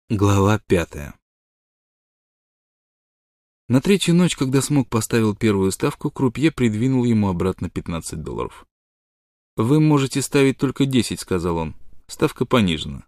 Глава 5. На третью ночь, когда Смок поставил первую ставку, крупье придвинул ему обратно $15. «Вы можете ставить только 10», — сказал он. «Ставка понижена».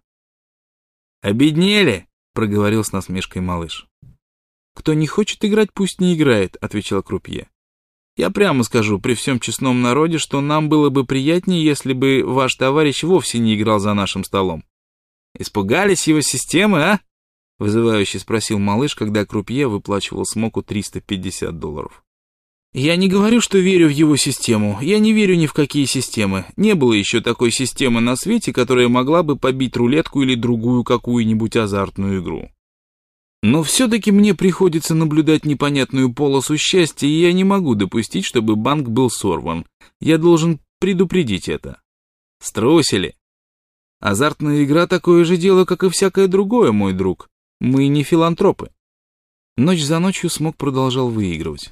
«Обеднели?» — проговорил с насмешкой малыш. «Кто не хочет играть, пусть не играет», — отвечал крупье. «Я прямо скажу, при всем честном народе, что нам было бы приятнее, если бы ваш товарищ вовсе не играл за нашим столом. Испугались его системы, а?» — вызывающе спросил малыш, когда крупье выплачивал Смоку $350. «Я не говорю, что верю в его систему. Я не верю ни в какие системы. Не было еще такой системы на свете, которая могла бы побить рулетку или другую какую-нибудь азартную игру. Но все-таки мне приходится наблюдать непонятную полосу счастья, и я не могу допустить, чтобы банк был сорван. Я должен предупредить это». «Струсили. Азартная игра — такое же дело, как и всякое другое, мой друг. Мы не филантропы». Ночь за ночью Смок продолжал выигрывать.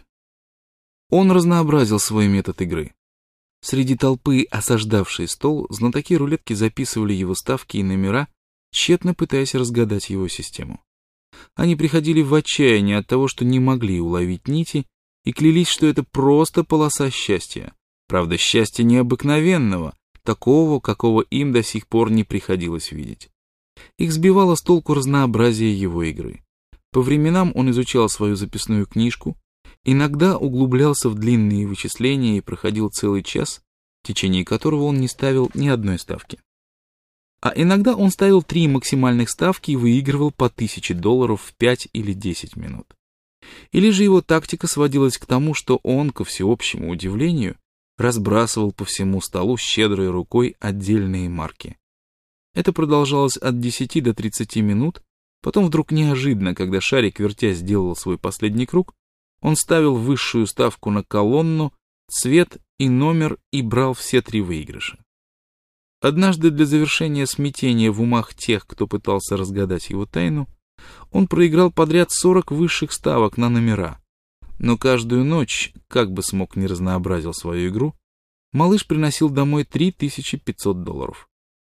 Он разнообразил свой метод игры. Среди толпы, осаждавшей стол, знатоки рулетки записывали его ставки и номера, тщетно пытаясь разгадать его систему. Они приходили в отчаяние от того, что не могли уловить нити, и клялись, что это просто полоса счастья. Правда, счастья необыкновенного, такого, какого им до сих пор не приходилось видеть. Их сбивало с толку разнообразие его игры. По временам он изучал свою записную книжку, иногда углублялся в длинные вычисления и проходил целый час, в течение которого он не ставил ни одной ставки. А иногда он ставил 3 максимальных ставки и выигрывал по $1000 в 5 или 10 минут. Или же его тактика сводилась к тому, что он, ко всеобщему удивлению, разбрасывал по всему столу щедрой рукой отдельные марки. Это продолжалось от 10 до 30 минут, потом вдруг неожиданно, когда шарик, вертясь, сделал свой последний круг, он ставил высшую ставку на колонну, цвет и номер и брал все 3 выигрыша. Однажды для завершения смятения в умах тех, кто пытался разгадать его тайну, он проиграл подряд 40 высших ставок на номера. Но каждую ночь, как бы Смок не разнообразил свою игру, малыш приносил домой $3500.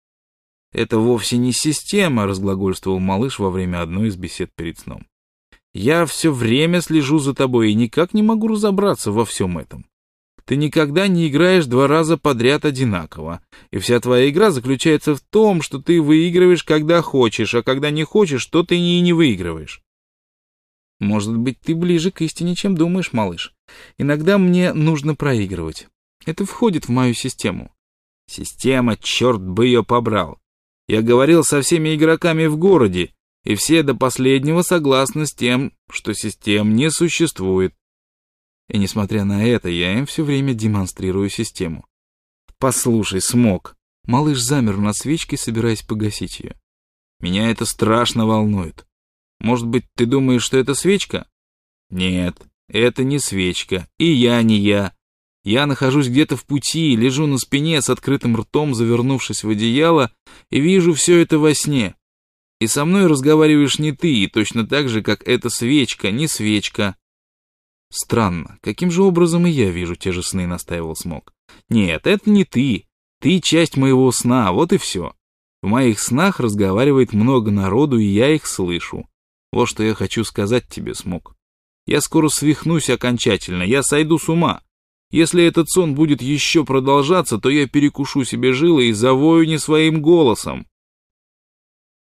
«Это вовсе не система», — разглагольствовал малыш во время одной из бесед перед сном. «Я все время слежу за тобой и никак не могу разобраться во всем этом. Ты никогда не играешь 2 раза подряд одинаково, и вся твоя игра заключается в том, что ты выигрываешь, когда хочешь, а когда не хочешь, то ты и не выигрываешь». «Может быть, ты ближе к истине, чем думаешь, малыш. Иногда мне нужно проигрывать. Это входит в мою систему». «Система, черт бы ее побрал. Я говорил со всеми игроками в городе, и все до последнего согласны с тем, что систем не существует. И несмотря на это, я им все время демонстрирую систему». «Послушай, Смок». Малыш замер над свечкой, собираясь погасить ее. «Меня это страшно волнует. Может быть, ты думаешь, что это свечка?» «Нет, это не свечка, и я не я. Я нахожусь где-то в пути, лежу на спине с открытым ртом, завернувшись в одеяло, и вижу все это во сне. И со мной разговариваешь не ты, и точно так же, как эта свечка, не свечка». «Странно, каким же образом и я вижу те же сны», — настаивал Смок. «Нет, это не ты. Ты часть моего сна, вот и все. В моих снах разговаривает много народу, и я их слышу. Вот что я хочу сказать тебе, Смок. Я скоро свихнусь окончательно, я сойду с ума. Если этот сон будет еще продолжаться, то я перекушу себе жилы и завою не своим голосом.